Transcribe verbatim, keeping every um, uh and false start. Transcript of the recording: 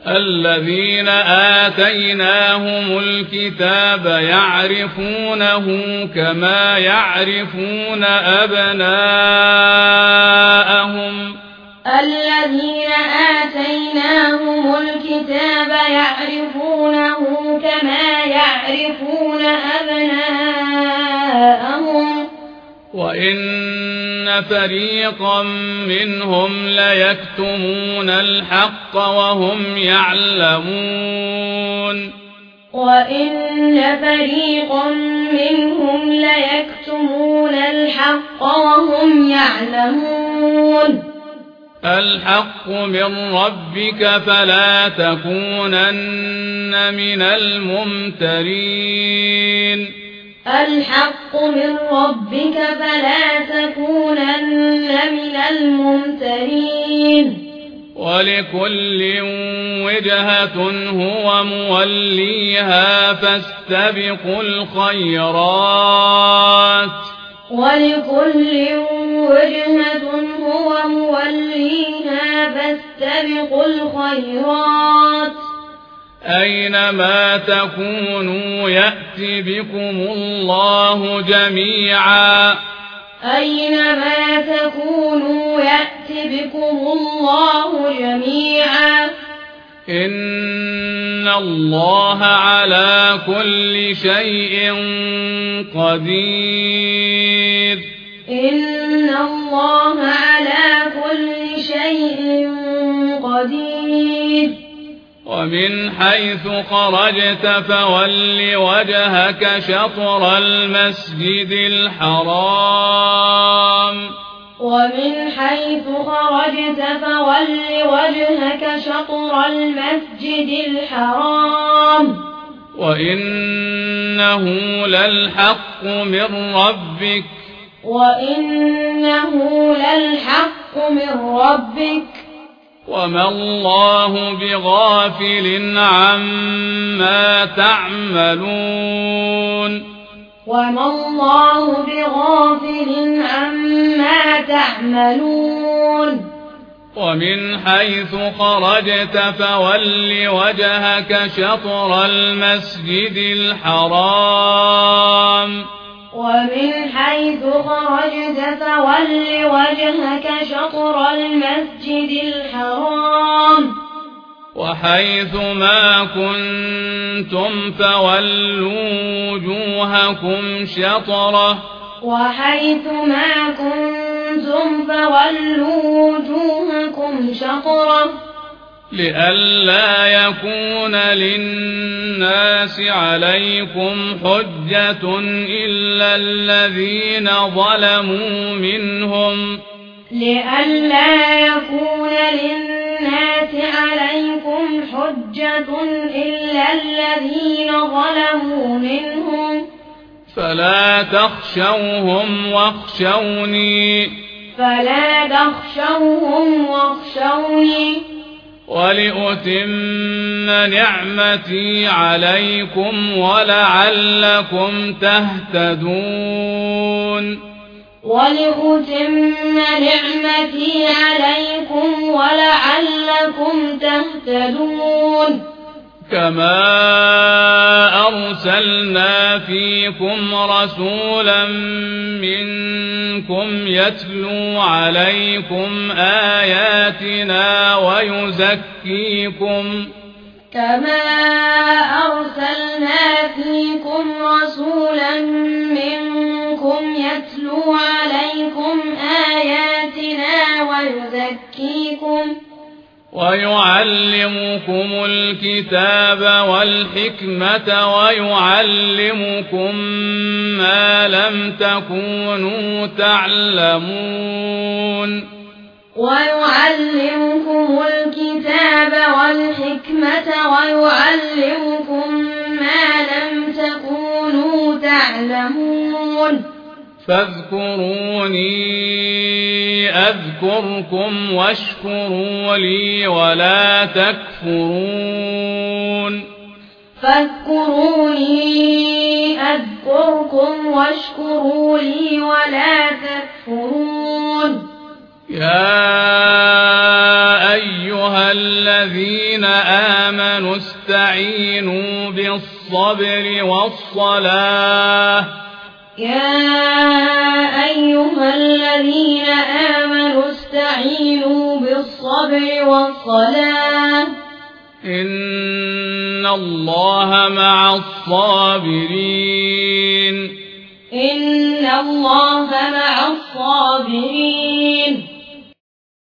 الذين آتيناهم الكتاب يعرفونه كما يعرفون أبناءهم الذين آتيناهم الكتاب يعرفونه كما يعرفون أبناءهم وإن فريقا منهم ليكتمون الحق وهم يعلمون وإن فريقا منهم ليكتمون الحق وهم يعلمون الحق من ربك فلا تكونن من الممترين الحق من ربك فلا تكونن من الممترين ولكل وجهة هو موليها فاستبقوا الخيرات ولكل وجهة هو موليها فاستبقوا الخيرات أينما تكونوا يأت بكم الله جميعا أينما تكونوا يأت بكم الله جميعا إن الله على كل شيء قدير إن الله على كل شيء قدير ومن حيث خرجت فول وجهك شطر المسجد الحرام ومن حيث خرجت فول وجهك شطر المسجد الحرام وإنه للحق من ربك وإنه للحق من ربك وما الله بغافل عما تعملون وما الله بغافل عما تعملون ومن حيث خرجت فول وجهك شطر المسجد الحرام ومن حيث خرجت فول وجهك شطر المسجد الحرام وحيث ما كنتم فولوا وجوهكم شطره وحيث ما كنتم فولوا وجوهكم شطره لئلا يكون للناس عليكم حجة إلا الذين ظلموا منهم لئلا يكون للناس عليكم حجة إلا الذين ظلموا منهم فلا تخشوهم واخشوني فلا تخشوهم واخشوني ولأتم نعمتي عليكم ولعلكم تهتدون ولأتم نعمتي عليكم ولعلكم تهتدون كما أرسلنا فيكم رسولا منكم يتلو عليكم آياتنا ويزكيكم كما أرسلنا فيكم رسولا منكم يتلو عليكم آياتنا ويزكيكم ويعلمكم الكتاب والحكمة ويعلمكم ما لم تكونوا تعلمون ويعلمكم الكتاب والحكمة ويعلمكم ما لم تكونوا تعلمون فاذكروني أذكركم واشكروا لي ولا تكفرون فاذكروني أذكركم واشكروا لي ولا تكفرون يا أيها أيها الذين آمنوا استعينوا بالصبر والصلاة يا أيها الذين آمنوا استعينوا بالصبر والصلاة إن الله مع الصابرين إن الله مع الصابرين